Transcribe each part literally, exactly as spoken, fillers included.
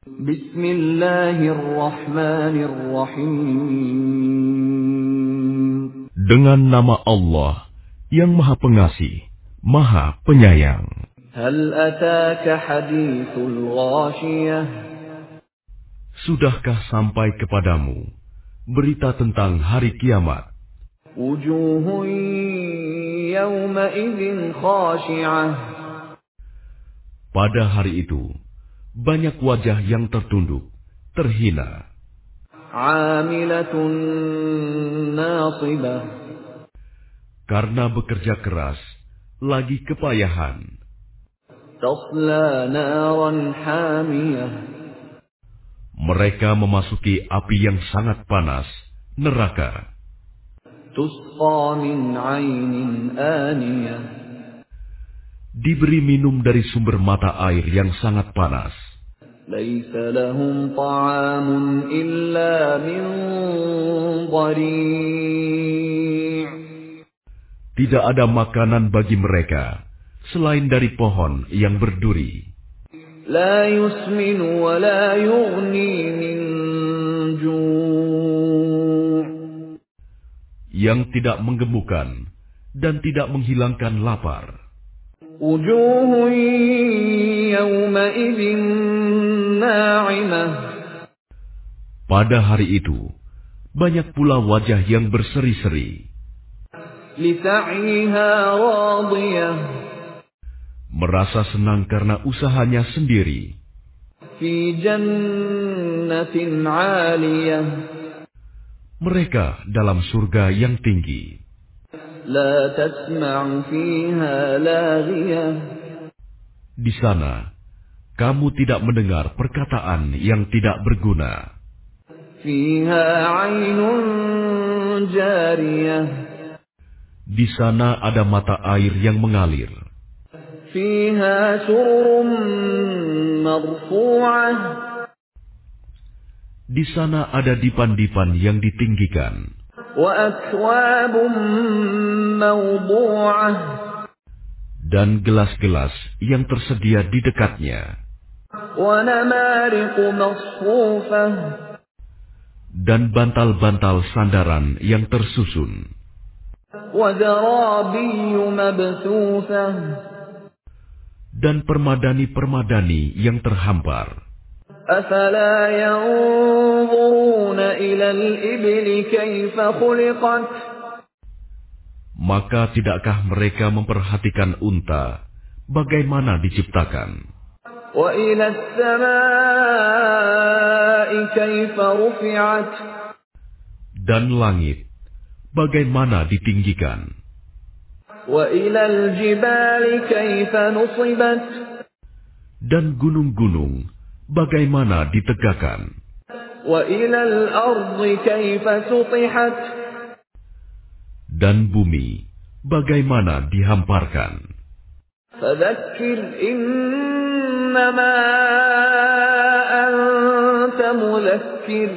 Bismillahirrahmanirrahim. Dengan nama Allah yang Maha Pengasih, Maha Penyayang. Hal ataka hadithul ghashiyah. Sudahkah sampai kepadamu berita tentang hari kiamat? Wujuhun yawma idzin khashi'ah. Pada hari itu, banyak wajah yang tertunduk, terhina. Amilatun nasibah. Karena bekerja keras, lagi kepayahan. Tasla naran hamiyah. Mereka memasuki api yang sangat panas, neraka. Tusqa min 'ainin aniyah. Diberi minum dari sumber mata air yang sangat panas. Laisa lahum ta'amun illa min dhari'. Tidak ada makanan bagi mereka selain dari pohon yang berduri. La yusminu wa la yughni min ju'. Yang tidak menggemukkan dan tidak menghilangkan lapar. Wujuhun yawma idzin na'imah. Pada hari itu, banyak pula wajah yang berseri-seri. Lisa'yiha radiyah. Merasa senang karena usahanya sendiri. Fi jannatin 'aliyah. Mereka dalam surga yang tinggi. La tasma'u fiha laghiyah. Di sana, kamu tidak mendengar perkataan yang tidak berguna. Fiha 'ainun jariyah. Di sana ada mata air yang mengalir. Fiha sururun marfu'ah. Di sana ada dipan-dipan yang ditinggikan. Wa akwabun mawdu'ah. Dan gelas-gelas yang tersedia di dekatnya. Wa namariqu masfufah. Dan bantal-bantal sandaran yang tersusun. Wa zarabiyyu mabthufah. Dan permadani-permadani yang terhampar. Afala yanzuruna ila al-ibli kaifa khuliqat. Maka tidakkah mereka memperhatikan unta, bagaimana diciptakan? Wa ila as-samaa'i kaifa rufi'at. Dan langit, bagaimana ditinggikan? Wa ila al-jibali kaifa nusibat. Dan gunung-gunung, bagaimana ditegakkan? Wa ila al-ardi kaifa sutihat. Dan bumi, bagaimana dihamparkan? Fadzakkir innama anta mudzakkir.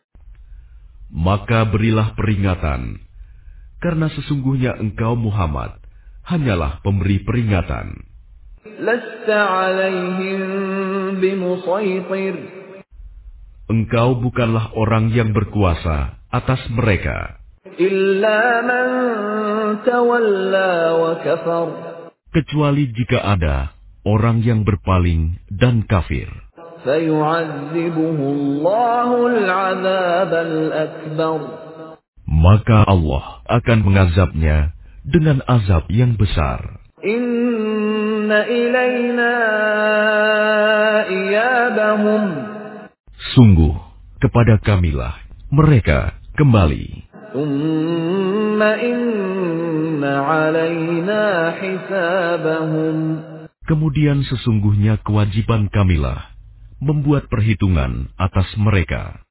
Maka berilah peringatan, karena sesungguhnya engkau Muhammad hanyalah pemberi peringatan. Lasta 'alaihim bimusaitir. Engkau bukanlah orang yang berkuasa atas mereka. Illa man tawalla wa kafar. Kecuali jika ada orang yang berpaling dan kafir. Fayu'adzibuhu Allahu al-'adzab al-akbar. Maka Allah akan mengazabnya dengan azab yang besar. Inna ilayna iyabahum. Sungguh, kepada kamilah mereka kembali. Thumma inna alayna hisabahum. Kemudian sesungguhnya kewajiban kamilah membuat perhitungan atas mereka.